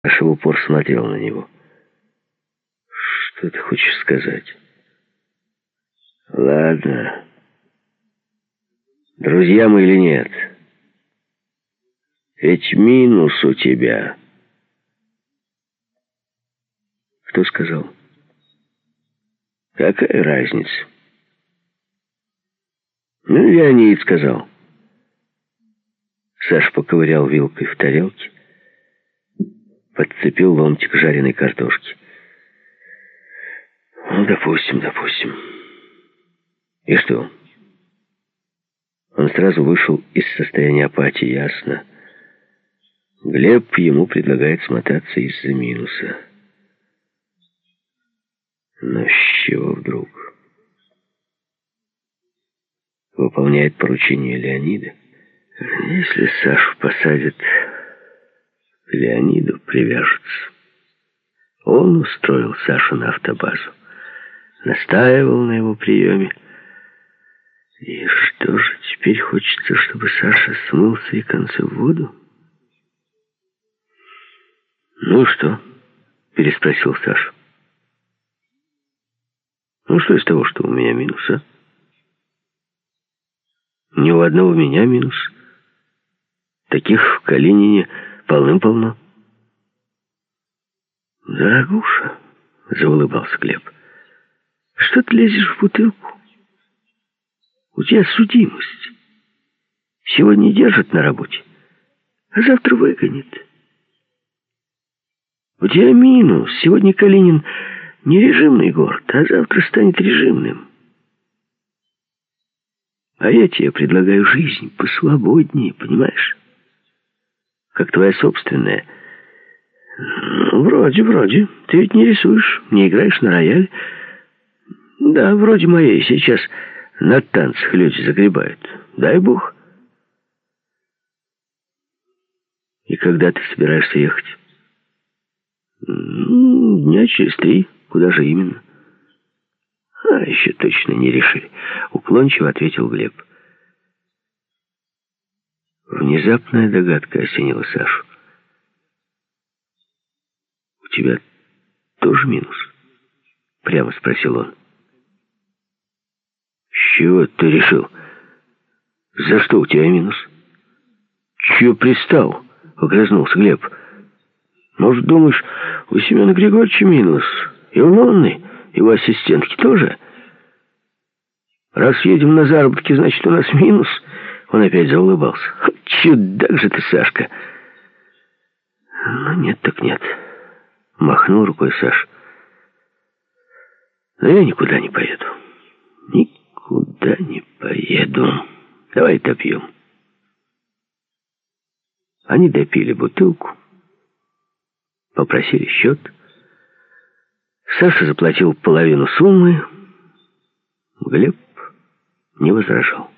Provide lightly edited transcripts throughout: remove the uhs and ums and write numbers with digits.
Саша в упор смотрел на него. «Что ты хочешь сказать?» «Ладно. Друзья мы или нет? Ведь минус у тебя». «Кто сказал?» «Какая разница?» «Ну, Леонид сказал». Саша поковырял вилкой в тарелке, подцепил ломтик жареной картошки. «Ну, допустим. И что?» Он сразу вышел из состояния апатии, ясно. Глеб ему предлагает смотаться из-за минуса. Но с чего вдруг? Выполняет поручение Леонида. Если Сашу посадят, к Леониду привяжутся. Он устроил Сашу на автобазу, настаивал на его приеме. И что же, теперь хочется, чтобы Саша смылся и концы в воду? «Ну что?» — переспросил Саша. «Ну что из того, что у меня минус, а? Ни у одного меня минус. Таких в Калинине полным-полно». «Дорогуша», — заулыбался Глеб, — «что ты лезешь в бутылку? У тебя судимость. Сегодня держат на работе, а завтра выгонят. У тебя минус. Сегодня Калинин не режимный город, а завтра станет режимным. А я тебе предлагаю жизнь посвободнее, понимаешь? Как твоя собственная». «Ну, вроде. Ты ведь не рисуешь, не играешь на рояле». «Да, вроде моей. Сейчас на танцах люди загребают. Дай бог». «И когда ты собираешься ехать?» «Дня через 3. Куда же именно?» Еще точно не решили», — уклончиво ответил Глеб. Внезапная догадка осенила Сашу. «У тебя тоже минус?» — прямо спросил он. «С чего ты решил? За что у тебя минус?» «Чего пристал?» — огрызнулся Глеб. «Может, думаешь, у Семена Григорьевича минус? И у Нонны, его ассистентки тоже? Раз едем на заработки, значит, у нас минус?» Он опять заулыбался. «Чудак же ты, Сашка!» «Ну, нет так нет», — махнул рукой Саш. «Но я никуда не поеду. Никуда не поеду. Давай допьем». Они допили бутылку, попросили счет. Саша заплатил половину суммы. Глеб не возражал.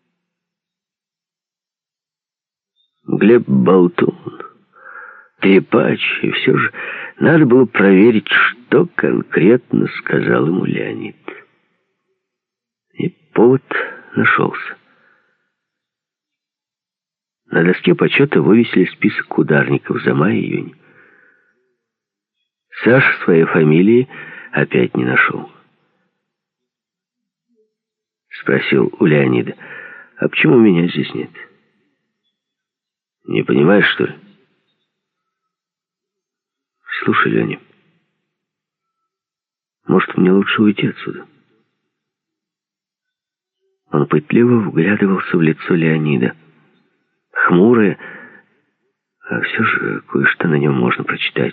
Глеб болтун, трепач, и все же надо было проверить, что конкретно сказал ему Леонид. И повод нашелся. На доске почета вывесили список ударников за май-июнь. Саша своей фамилии опять не нашел. Спросил у Леонида: «А почему меня здесь нет? Не понимаешь, что ли?» «Слушай, Леня, может, мне лучше уйти отсюда?» Он пытливо вглядывался в лицо Леонида. Хмурое, а все же кое-что на нем можно прочитать.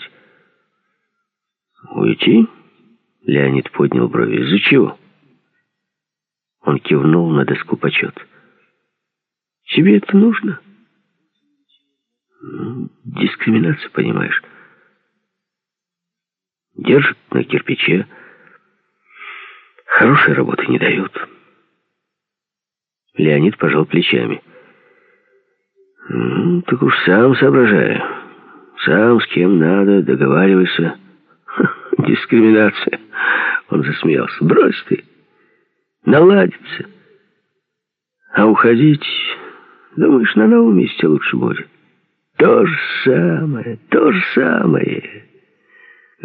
«Уйти?» — Леонид поднял брови. «Из-за чего?» Он кивнул на доску почета. «Тебе это нужно?» «Дискриминация, понимаешь. Держат на кирпиче. Хорошей работы не дают». Леонид пожал плечами. «Так уж сам соображай. Сам с кем надо, договаривайся». «Дискриминация». Он засмеялся. «Брось ты. Наладится. А уходить, думаешь, на новом месте лучше будет?» То же самое, то же самое.